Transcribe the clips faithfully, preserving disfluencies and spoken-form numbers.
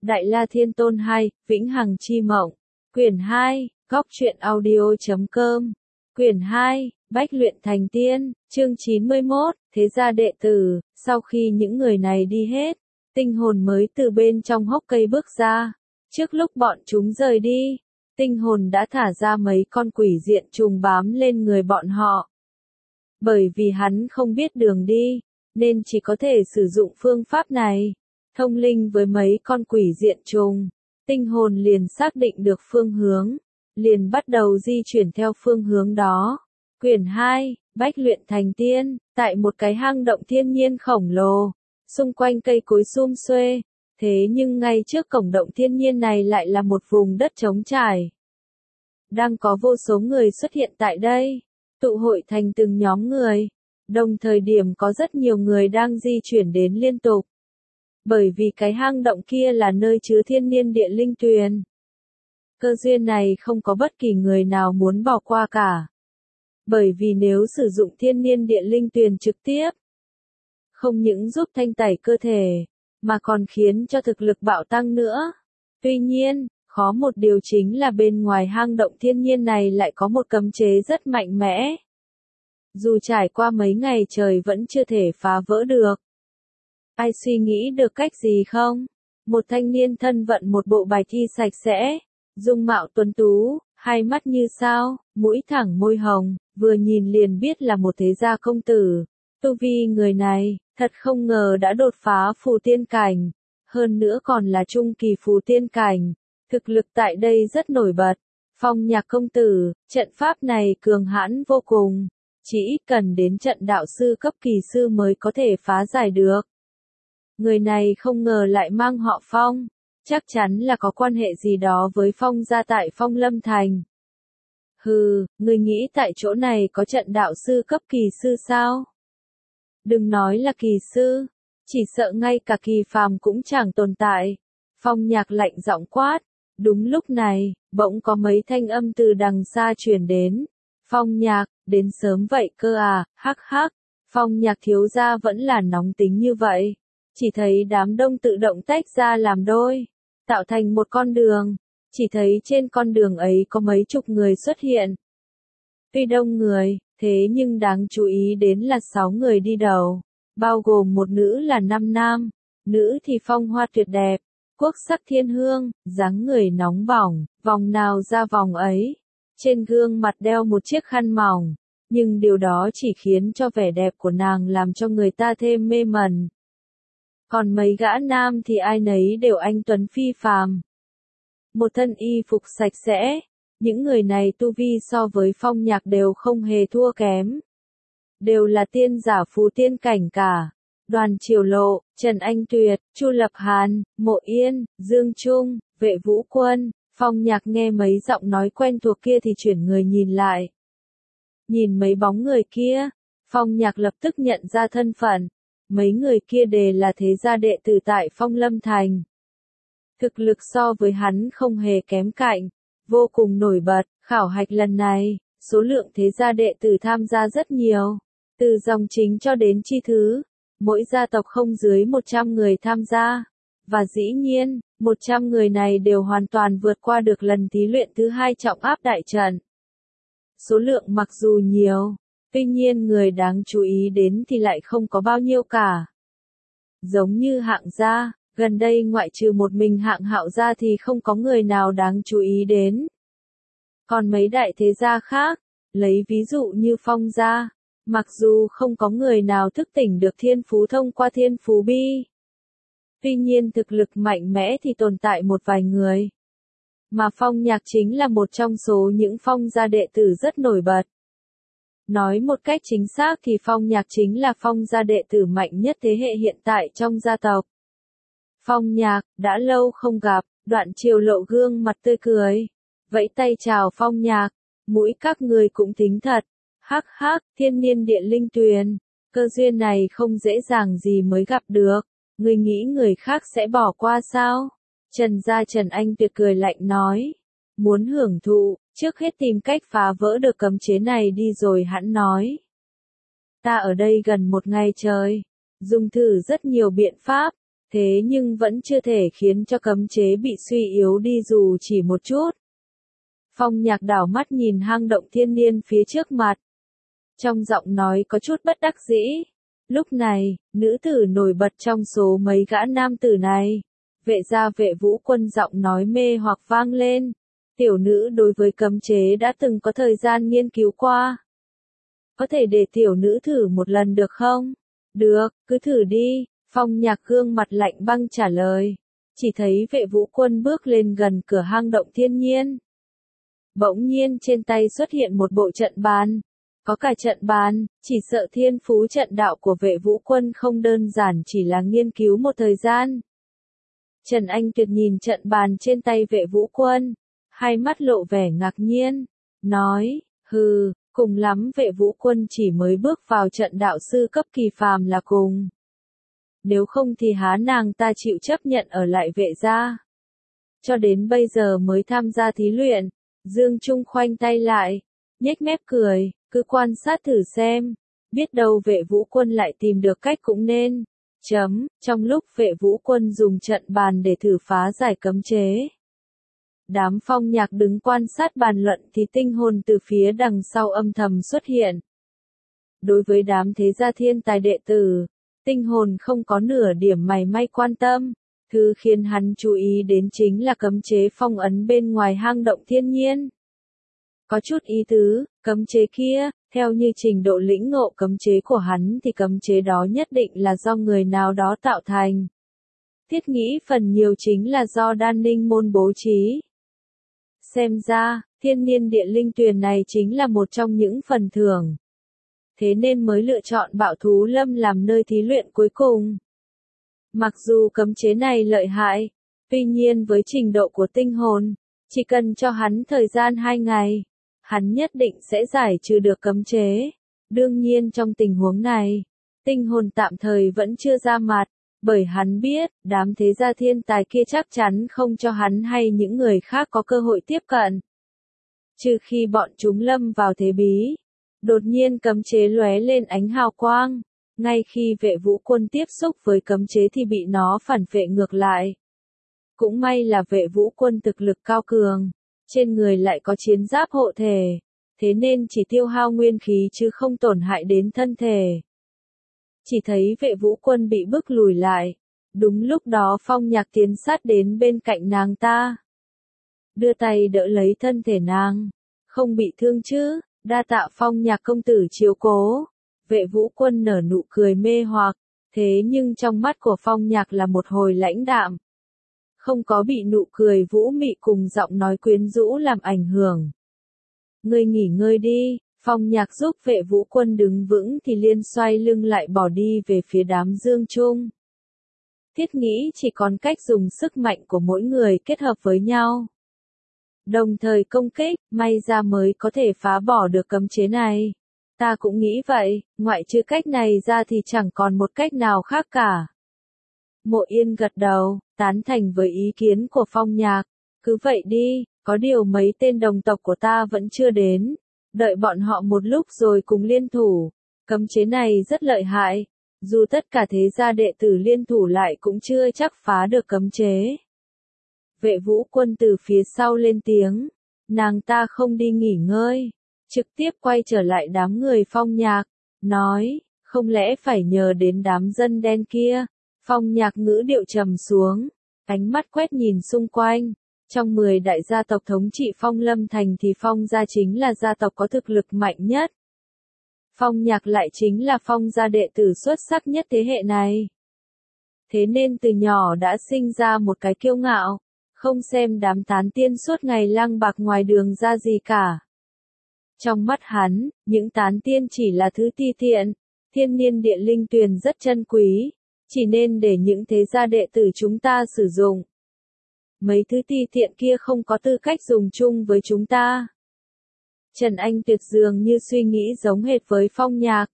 Đại La Thiên Tôn hai, Vĩnh Hằng Chi Mộng. Quyển hai, góc truyện audio chấm com. Quyển hai, Bách luyện thành tiên, chương chín mươi mốt, thế gia đệ tử. Sau khi những người này đi hết, tinh hồn mới từ bên trong hốc cây bước ra. Trước lúc bọn chúng rời đi, tinh hồn đã thả ra mấy con quỷ diện trùng bám lên người bọn họ. Bởi vì hắn không biết đường đi, nên chỉ có thể sử dụng phương pháp này. Thông linh với mấy con quỷ diện trùng, tinh hồn liền xác định được phương hướng, liền bắt đầu di chuyển theo phương hướng đó. Quyển hai, Bách luyện thành tiên, tại một cái hang động thiên nhiên khổng lồ, xung quanh cây cối sum xuê, thế nhưng ngay trước cổng động thiên nhiên này lại là một vùng đất trống trải. Đang có vô số người xuất hiện tại đây, tụ hội thành từng nhóm người, đồng thời điểm có rất nhiều người đang di chuyển đến liên tục. Bởi vì cái hang động kia là nơi chứa thiên niên địa linh tuyền. Cơ duyên này không có bất kỳ người nào muốn bỏ qua cả. Bởi vì nếu sử dụng thiên niên địa linh tuyền trực tiếp, không những giúp thanh tẩy cơ thể, mà còn khiến cho thực lực bạo tăng nữa. Tuy nhiên, khó một điều chính là bên ngoài hang động thiên nhiên này lại có một cấm chế rất mạnh mẽ. Dù trải qua mấy ngày trời vẫn chưa thể phá vỡ được. Ai suy nghĩ được cách gì không? Một thanh niên thân vận một bộ bài thi sạch sẽ, dung mạo tuấn tú, hai mắt như sao, mũi thẳng môi hồng, vừa nhìn liền biết là một thế gia công tử. Tu vi người này, thật không ngờ đã đột phá phù tiên cảnh, hơn nữa còn là trung kỳ phù tiên cảnh. Thực lực tại đây rất nổi bật. Phong Nhạc công tử, trận pháp này cường hãn vô cùng, chỉ cần đến trận đạo sư cấp kỳ sư mới có thể phá giải được. Người này không ngờ lại mang họ Phong, chắc chắn là có quan hệ gì đó với Phong gia tại Phong Lâm Thành. Hừ, người nghĩ tại chỗ này có trận đạo sư cấp kỳ sư sao? Đừng nói là kỳ sư, chỉ sợ ngay cả kỳ phàm cũng chẳng tồn tại. Phong Nhạc lạnh giọng quát. Đúng lúc này, bỗng có mấy thanh âm từ đằng xa truyền đến. Phong Nhạc, đến sớm vậy cơ à, hắc hắc. Phong Nhạc thiếu gia vẫn là nóng tính như vậy. Chỉ thấy đám đông tự động tách ra làm đôi, tạo thành một con đường. Chỉ thấy trên con đường ấy có mấy chục người xuất hiện. Tuy đông người, thế nhưng đáng chú ý đến là sáu người đi đầu, bao gồm một nữ là năm nam, nữ thì phong hoa tuyệt đẹp, quốc sắc thiên hương, dáng người nóng bỏng, vòng nào ra vòng ấy. Trên gương mặt đeo một chiếc khăn mỏng, nhưng điều đó chỉ khiến cho vẻ đẹp của nàng làm cho người ta thêm mê mẩn. Còn mấy gã nam thì ai nấy đều anh tuấn phi phàm. Một thân y phục sạch sẽ, những người này tu vi so với Phong Nhạc đều không hề thua kém. Đều là tiên giả phù tiên cảnh cả. Đoàn Triều Lộ, Trần Anh Tuyệt, Chu Lập Hàn, Mộ Yên, Dương Trung, Vệ Vũ Quân. Phong Nhạc nghe mấy giọng nói quen thuộc kia thì chuyển người nhìn lại. Nhìn mấy bóng người kia, Phong Nhạc lập tức nhận ra thân phận. Mấy người kia đều là thế gia đệ tử tại Phong Lâm Thành. Thực lực so với hắn không hề kém cạnh, vô cùng nổi bật. Khảo hạch lần này, số lượng thế gia đệ tử tham gia rất nhiều, từ dòng chính cho đến chi thứ. Mỗi gia tộc không dưới một trăm người tham gia. Và dĩ nhiên, một trăm người này đều hoàn toàn vượt qua được lần thí luyện thứ hai trọng áp đại trận. Số lượng mặc dù nhiều, tuy nhiên người đáng chú ý đến thì lại không có bao nhiêu cả. Giống như Hạng gia, gần đây ngoại trừ một mình Hạng Hạo gia thì không có người nào đáng chú ý đến. Còn mấy đại thế gia khác, lấy ví dụ như Phong gia, mặc dù không có người nào thức tỉnh được thiên phú thông qua thiên phú bi. Tuy nhiên thực lực mạnh mẽ thì tồn tại một vài người. Mà Phong Nhạc chính là một trong số những Phong gia đệ tử rất nổi bật. Nói một cách chính xác thì Phong Nhạc chính là Phong gia đệ tử mạnh nhất thế hệ hiện tại trong gia tộc. Phong Nhạc, đã lâu không gặp, Đoạn Triều Lộ gương mặt tươi cười. Vẫy tay chào Phong Nhạc, mũi các người cũng tính thật. Hắc hắc, thiên niên địa linh tuyền, cơ duyên này không dễ dàng gì mới gặp được, người nghĩ người khác sẽ bỏ qua sao? Trần gia Trần Anh Tuyệt cười lạnh nói, muốn hưởng thụ, trước hết tìm cách phá vỡ được cấm chế này đi rồi hẵng nói. Ta ở đây gần một ngày trời, dùng thử rất nhiều biện pháp, thế nhưng vẫn chưa thể khiến cho cấm chế bị suy yếu đi dù chỉ một chút. Phong Nhạc đảo mắt nhìn hang động thiên niên phía trước mặt. Trong giọng nói có chút bất đắc dĩ. Lúc này, nữ tử nổi bật trong số mấy gã nam tử này. Vệ gia Vệ Vũ Quân giọng nói mê hoặc vang lên. Tiểu nữ đối với cấm chế đã từng có thời gian nghiên cứu qua. Có thể để tiểu nữ thử một lần được không? Được, cứ thử đi. Phong Nhạc gương mặt lạnh băng trả lời. Chỉ thấy Vệ Vũ Quân bước lên gần cửa hang động thiên nhiên. Bỗng nhiên trên tay xuất hiện một bộ trận bàn. Có cả trận bàn, chỉ sợ thiên phú trận đạo của Vệ Vũ Quân không đơn giản chỉ là nghiên cứu một thời gian. Trần Anh Tuyệt nhìn trận bàn trên tay Vệ Vũ Quân, hai mắt lộ vẻ ngạc nhiên, nói, hừ, cùng lắm Vệ Vũ Quân chỉ mới bước vào trận đạo sư cấp kỳ phàm là cùng. Nếu không thì há nàng ta chịu chấp nhận ở lại Vệ gia. Cho đến bây giờ mới tham gia thí luyện, Dương Trung khoanh tay lại, nhếch mép cười, cứ quan sát thử xem, biết đâu Vệ Vũ Quân lại tìm được cách cũng nên. Chấm, trong lúc Vệ Vũ Quân dùng trận bàn để thử phá giải cấm chế. Đám Phong Nhạc đứng quan sát bàn luận thì tinh hồn từ phía đằng sau âm thầm xuất hiện. Đối với đám thế gia thiên tài đệ tử, tinh hồn không có nửa điểm mảy may quan tâm. Thứ khiến hắn chú ý đến chính là cấm chế phong ấn bên ngoài hang động thiên nhiên. Có chút ý tứ, cấm chế kia, theo như trình độ lĩnh ngộ cấm chế của hắn thì cấm chế đó nhất định là do người nào đó tạo thành. Thiết nghĩ phần nhiều chính là do Đan Ninh môn bố trí. Xem ra, thiên niên địa linh tuyền này chính là một trong những phần thưởng. Thế nên mới lựa chọn Bạo Thú Lâm làm nơi thí luyện cuối cùng. Mặc dù cấm chế này lợi hại, tuy nhiên với trình độ của tinh hồn, chỉ cần cho hắn thời gian hai ngày, hắn nhất định sẽ giải trừ được cấm chế. Đương nhiên trong tình huống này, tinh hồn tạm thời vẫn chưa ra mặt, bởi hắn biết, đám thế gia thiên tài kia chắc chắn không cho hắn hay những người khác có cơ hội tiếp cận. Trừ khi bọn chúng lâm vào thế bí, đột nhiên cấm chế lóe lên ánh hào quang. Ngay khi Vệ Vũ Quân tiếp xúc với cấm chế thì bị nó phản vệ ngược lại. Cũng may là Vệ Vũ Quân thực lực cao cường, trên người lại có chiến giáp hộ thể, thế nên chỉ tiêu hao nguyên khí chứ không tổn hại đến thân thể. Chỉ thấy Vệ Vũ Quân bị bức lùi lại, đúng lúc đó Phong Nhạc tiến sát đến bên cạnh nàng ta. Đưa tay đỡ lấy thân thể nàng, không bị thương chứ, đa tạ Phong Nhạc công tử chiếu cố. Vệ Vũ Quân nở nụ cười mê hoặc, thế nhưng trong mắt của Phong Nhạc là một hồi lãnh đạm. Không có bị nụ cười vũ mị cùng giọng nói quyến rũ làm ảnh hưởng. Ngươi nghỉ ngơi đi, Phong Nhạc giúp Vệ Vũ Quân đứng vững thì liên xoay lưng lại bỏ đi về phía đám Dương Trung. Thiết nghĩ chỉ còn cách dùng sức mạnh của mỗi người kết hợp với nhau. Đồng thời công kích, may ra mới có thể phá bỏ được cấm chế này. Ta cũng nghĩ vậy, ngoại trừ cách này ra thì chẳng còn một cách nào khác cả. Mộ Yên gật đầu, tán thành với ý kiến của Phong Nhạc. Cứ vậy đi, có điều mấy tên đồng tộc của ta vẫn chưa đến. Đợi bọn họ một lúc rồi cùng liên thủ. Cấm chế này rất lợi hại. Dù tất cả thế gia đệ tử liên thủ lại cũng chưa chắc phá được cấm chế. Vệ Vũ Quân từ phía sau lên tiếng. Nàng ta không đi nghỉ ngơi. Trực tiếp quay trở lại đám người Phong Nhạc, nói, không lẽ phải nhờ đến đám dân đen kia. Phong Nhạc ngữ điệu trầm xuống, ánh mắt quét nhìn xung quanh. Trong mười đại gia tộc thống trị Phong Lâm Thành thì Phong gia chính là gia tộc có thực lực mạnh nhất. Phong Nhạc lại chính là Phong gia đệ tử xuất sắc nhất thế hệ này. Thế nên từ nhỏ đã sinh ra một cái kiêu ngạo, không xem đám tán tiên suốt ngày lang bạc ngoài đường ra gì cả. Trong mắt hắn, những tán tiên chỉ là thứ ti tiện, thiên niên địa linh tuyền rất chân quý, chỉ nên để những thế gia đệ tử chúng ta sử dụng. Mấy thứ ti tiện kia không có tư cách dùng chung với chúng ta. Trần Anh Tuyệt dường như suy nghĩ giống hệt với Phong Nhạc.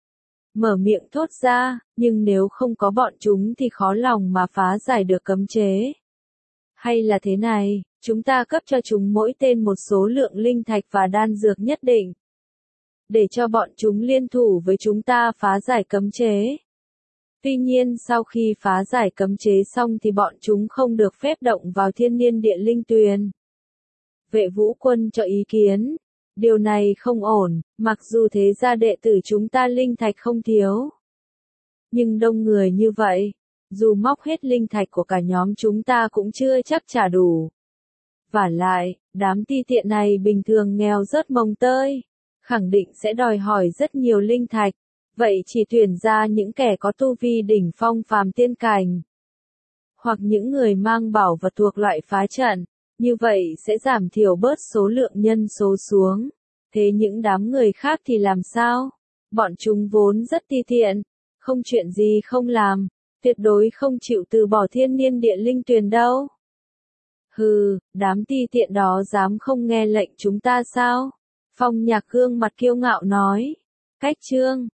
Mở miệng thốt ra, nhưng nếu không có bọn chúng thì khó lòng mà phá giải được cấm chế. Hay là thế này, chúng ta cấp cho chúng mỗi tên một số lượng linh thạch và đan dược nhất định. Để cho bọn chúng liên thủ với chúng ta phá giải cấm chế. Tuy nhiên sau khi phá giải cấm chế xong thì bọn chúng không được phép động vào thiên niên địa linh tuyền. Vệ Vũ Quân cho ý kiến, điều này không ổn, mặc dù thế gia đệ tử chúng ta linh thạch không thiếu. Nhưng đông người như vậy, dù móc hết linh thạch của cả nhóm chúng ta cũng chưa chắc trả đủ. Vả lại, đám ti tiện này bình thường nghèo rớt mồng tơi, khẳng định sẽ đòi hỏi rất nhiều linh thạch, vậy chỉ tuyển ra những kẻ có tu vi đỉnh phong phàm tiên cảnh, hoặc những người mang bảo vật thuộc loại phá trận, như vậy sẽ giảm thiểu bớt số lượng nhân số xuống. Thế những đám người khác thì làm sao? Bọn chúng vốn rất ti tiện, không chuyện gì không làm, tuyệt đối không chịu từ bỏ thiên niên địa linh tuyền đâu. Hừ, đám ti tiện đó dám không nghe lệnh chúng ta sao? Phong Nhạc gương mặt kiêu ngạo nói. Cách chương